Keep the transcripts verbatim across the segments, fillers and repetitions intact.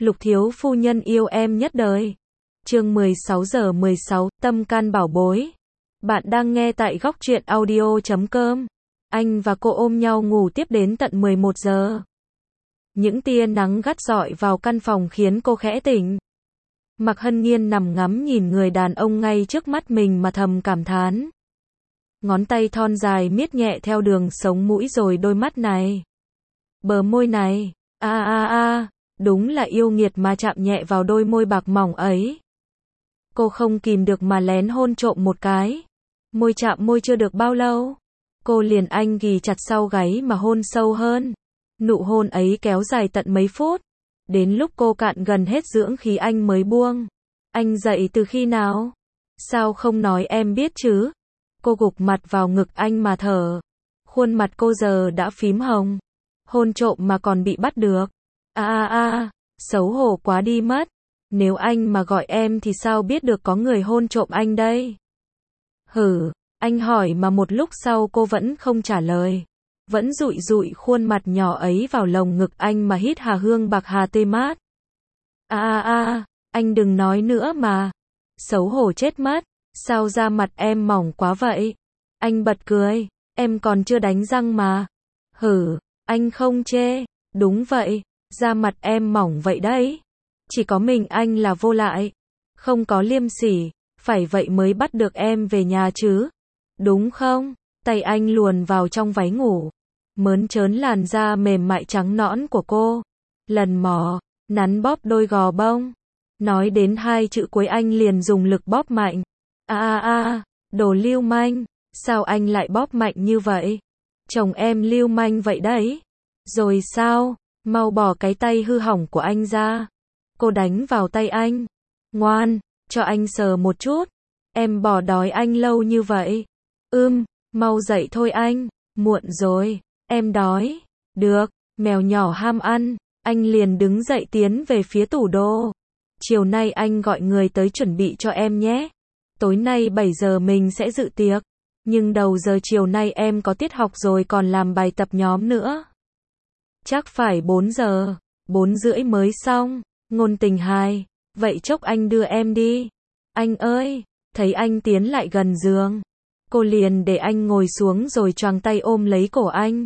Lục thiếu phu nhân yêu em nhất đời. Chương mười sáu giờ mười sáu, tâm can bảo bối. Bạn đang nghe tại góc truyện audio chấm com. Anh và cô ôm nhau ngủ tiếp đến tận mười một giờ. Những tia nắng gắt rọi vào căn phòng khiến cô khẽ tỉnh. Mạc Hân Nhiên nằm ngắm nhìn người đàn ông ngay trước mắt mình mà thầm cảm thán. Ngón tay thon dài miết nhẹ theo đường sống mũi rồi đôi mắt này. Bờ môi này, a a a, đúng là yêu nghiệt mà chạm nhẹ vào đôi môi bạc mỏng ấy. Cô không kìm được mà lén hôn trộm một cái. Môi chạm môi chưa được bao lâu, cô liền anh ghì chặt sau gáy mà hôn sâu hơn. Nụ hôn ấy kéo dài tận mấy phút. Đến lúc cô cạn gần hết dưỡng khí anh mới buông. Anh dậy từ khi nào? Sao không nói em biết chứ? Cô gục mặt vào ngực anh mà thở. Khuôn mặt cô giờ đã phím hồng. Hôn trộm mà còn bị bắt được. A a a, xấu hổ quá đi mất. Nếu anh mà gọi em thì sao biết được có người hôn trộm anh đây? Hử, anh hỏi mà một lúc sau cô vẫn không trả lời. Vẫn dụi dụi khuôn mặt nhỏ ấy vào lồng ngực anh mà hít hà hương bạc hà tê mát. A a a, anh đừng nói nữa mà. Xấu hổ chết mất, sao da mặt em mỏng quá vậy? Anh bật cười, em còn chưa đánh răng mà. Hử, anh không chê, đúng vậy, da mặt em mỏng vậy đấy. Chỉ có mình anh là vô lại, không có liêm sỉ, phải vậy mới bắt được em về nhà chứ. Đúng không? Tay anh luồn vào trong váy ngủ, mớn trớn làn da mềm mại trắng nõn của cô, lần mò, nắn bóp đôi gò bông. Nói đến hai chữ cuối anh liền dùng lực bóp mạnh. A a a, đồ lưu manh, sao anh lại bóp mạnh như vậy? Chồng em lưu manh vậy đấy. Rồi sao? Mau bỏ cái tay hư hỏng của anh ra. Cô đánh vào tay anh. Ngoan, cho anh sờ một chút. Em bỏ đói anh lâu như vậy. Ưm, mau dậy thôi anh. Muộn rồi, em đói. Được, mèo nhỏ ham ăn. Anh liền đứng dậy tiến về phía tủ đồ. Chiều nay anh gọi người tới chuẩn bị cho em nhé. Tối nay bảy giờ mình sẽ dự tiệc. Nhưng đầu giờ chiều nay em có tiết học rồi còn làm bài tập nhóm nữa. Chắc phải bốn giờ, bốn rưỡi mới xong. Ngôn tình hài, vậy chốc anh đưa em đi. Anh ơi, thấy anh tiến lại gần giường. Cô liền để anh ngồi xuống rồi choàng tay ôm lấy cổ anh.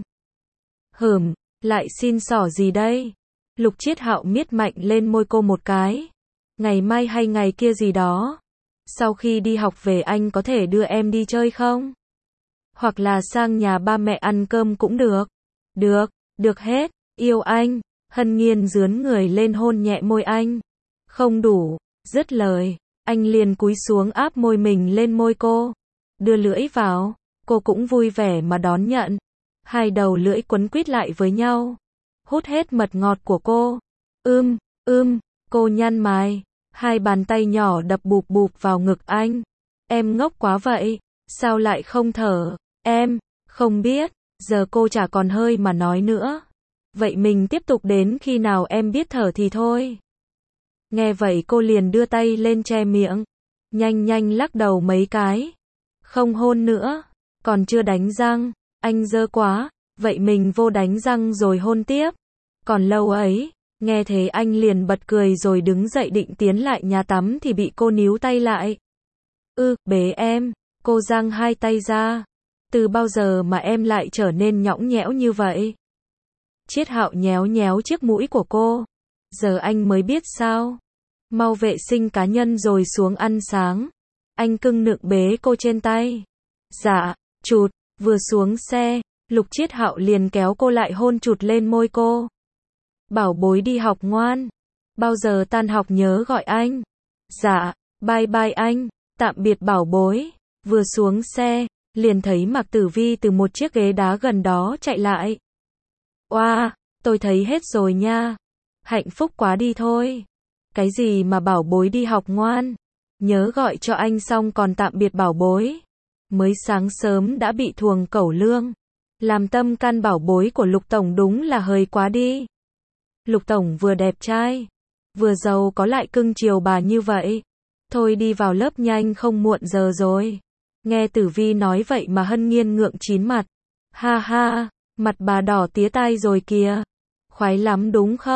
Hửm, lại xin xỏ gì đây? Lục Chiết Hạo miết mạnh lên môi cô một cái. Ngày mai hay ngày kia gì đó. Sau khi đi học về anh có thể đưa em đi chơi không? Hoặc là sang nhà ba mẹ ăn cơm cũng được. Được, được hết, yêu anh. Hân Nhiên dướn người lên hôn nhẹ môi anh. Không đủ, dứt lời, anh liền cúi xuống áp môi mình lên môi cô. Đưa lưỡi vào, cô cũng vui vẻ mà đón nhận. Hai đầu lưỡi quấn quýt lại với nhau. Hút hết mật ngọt của cô. Ưm, ưm, cô nhăn mày. Hai bàn tay nhỏ đập bụp bụp vào ngực anh. Em ngốc quá vậy, sao lại không thở? Em, không biết, giờ cô chả còn hơi mà nói nữa. Vậy mình tiếp tục đến khi nào em biết thở thì thôi. Nghe vậy cô liền đưa tay lên che miệng. Nhanh nhanh lắc đầu mấy cái. Không hôn nữa, còn chưa đánh răng. Anh dơ quá, vậy mình vô đánh răng rồi hôn tiếp. Còn lâu ấy. Nghe thế anh liền bật cười rồi đứng dậy định tiến lại nhà tắm thì bị cô níu tay lại. Ư, bế em. Cô giang hai tay ra. Từ bao giờ mà em lại trở nên nhõng nhẽo như vậy? Chiết Hạo nhéo nhéo chiếc mũi của cô. Giờ anh mới biết sao? Mau vệ sinh cá nhân rồi xuống ăn sáng. Anh cưng nựng bế cô trên tay. Dạ, chụt, vừa xuống xe, Lục Chiết Hạo liền kéo cô lại hôn chụt lên môi cô. Bảo bối đi học ngoan. Bao giờ tan học nhớ gọi anh. Dạ, bye bye anh, tạm biệt bảo bối. Vừa xuống xe, liền thấy Mạc Tử Vi từ một chiếc ghế đá gần đó chạy lại. Oa, wow, tôi thấy hết rồi nha. Hạnh phúc quá đi thôi. Cái gì mà bảo bối đi học ngoan. Nhớ gọi cho anh xong còn tạm biệt bảo bối. Mới sáng sớm đã bị thuồng cẩu lương. Làm tâm can bảo bối của Lục Tổng đúng là hơi quá đi. Lục Tổng vừa đẹp trai, vừa giàu có lại cưng chiều bà như vậy. Thôi đi vào lớp nhanh không muộn giờ rồi. Nghe Tử Vi nói vậy mà Hân Nhiên ngượng chín mặt. Ha ha, mặt bà đỏ tía tai rồi kìa. Khoái lắm đúng không?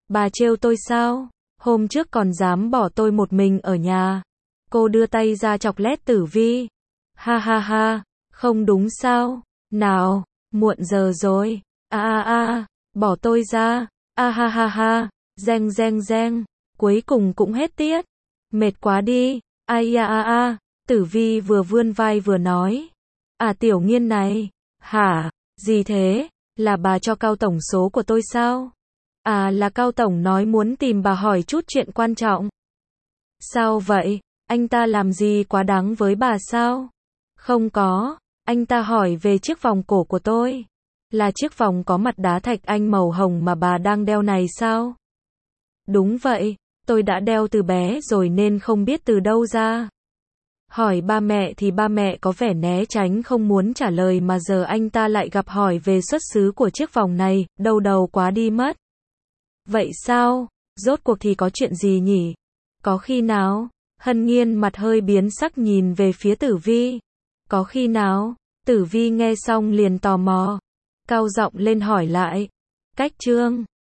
Bà trêu tôi sao? Hôm trước còn dám bỏ tôi một mình ở nhà. Cô đưa tay ra chọc lét Tử Vi. Ha ha ha, không đúng sao? Nào, muộn giờ rồi. A a a, bỏ tôi ra. A ha ha ha, reng reng reng. Cuối cùng cũng hết tiết. Mệt quá đi. Ai a a a, Tử Vi vừa vươn vai vừa nói. À Tiểu Nghiên này. Hả, gì thế? Là bà cho Cao Tổng số của tôi sao? À là Cao Tổng nói muốn tìm bà hỏi chút chuyện quan trọng. Sao vậy? Anh ta làm gì quá đáng với bà sao? Không có, anh ta hỏi về chiếc vòng cổ của tôi. Là chiếc vòng có mặt đá thạch anh màu hồng mà bà đang đeo này sao? Đúng vậy, tôi đã đeo từ bé rồi nên không biết từ đâu ra. Hỏi ba mẹ thì ba mẹ có vẻ né tránh không muốn trả lời mà giờ anh ta lại gặp hỏi về xuất xứ của chiếc vòng này, đau đầu quá đi mất. Vậy sao? Rốt cuộc thì có chuyện gì nhỉ? Có khi nào? Hân Nhiên mặt hơi biến sắc nhìn về phía Tử Vi. Có khi nào? Tử Vi nghe xong liền tò mò. Cao giọng lên hỏi lại. Cách Trương.